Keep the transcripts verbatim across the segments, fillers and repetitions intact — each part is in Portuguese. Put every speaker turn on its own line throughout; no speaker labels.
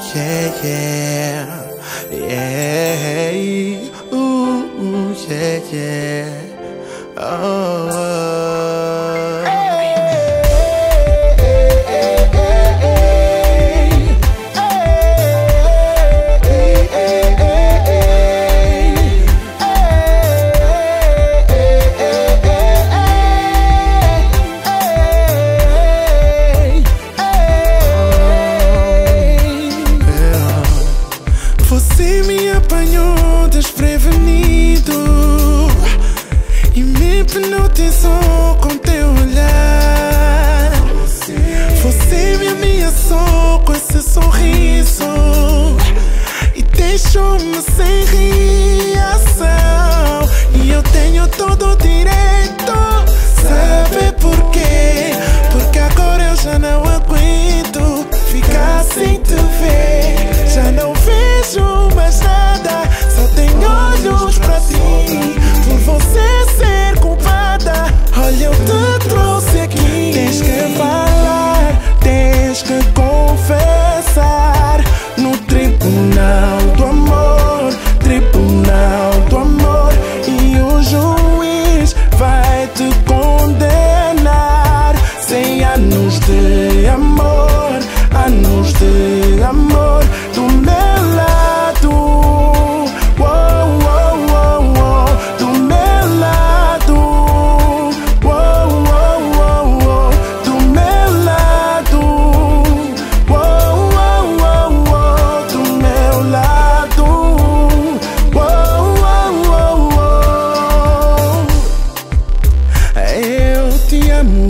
yeah, yeah, yeah, ooh, yeah, yeah, oh. Você me apanhou desprevenido e me hipnotizou com teu olhar. Você me ameaçou com esse sorriso e deixou-me sem reação. E eu tenho todo o direito, sabe por quê? Porque agora eu já não aguento ficar sem te ver. Já não vejo mais nada, só tenho olhos pra ti. Por você ser culpada, olha, eu te trouxe aqui. Tens que falar, tens que confessar no tribunal do amor, tribunal do amor. E o juiz vai te condenar. Cem anos de amor, anos de amor do meu lado, uou, uou, uou, uou, do meu lado, uou, uou, uou, uou, do meu lado, uou, uou, uou, uou, do meu lado, uou, uou, uou, uou. Eu te amo,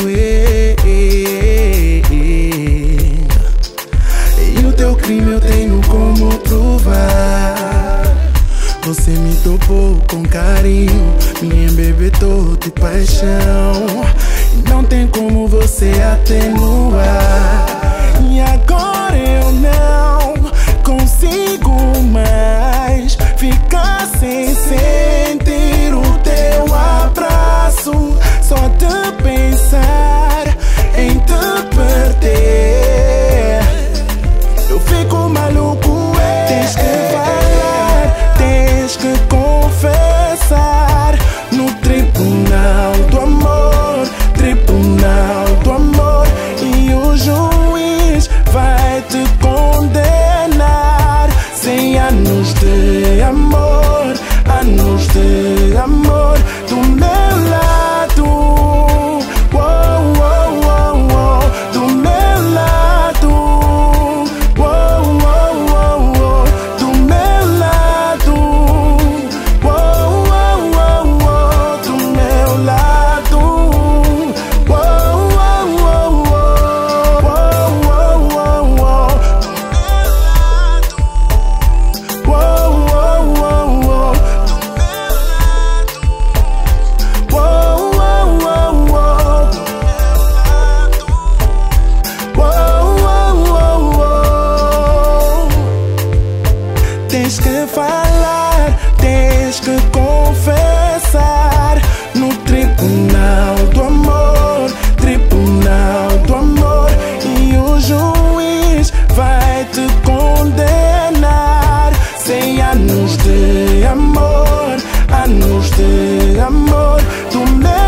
teu crime eu tenho como provar. Você me topou com carinho, me embebedou de paixão. Não tem como você atenuar. E agora eu não consigo mais ficar sem sentir o teu abraço. Só de pensar em te perder eu fico maluco, é. Tens que falar, tens que confessar no tribunal do amor, tribunal do amor. E o juiz vai te condenar. Cem anos de amor, anos de amor do meu lado, uou, uou, uou, uou, do meu lado, tens que falar, tens que confessar no tribunal do amor, tribunal do amor. E o juiz vai te condenar. Cem anos de amor, anos de amor do meu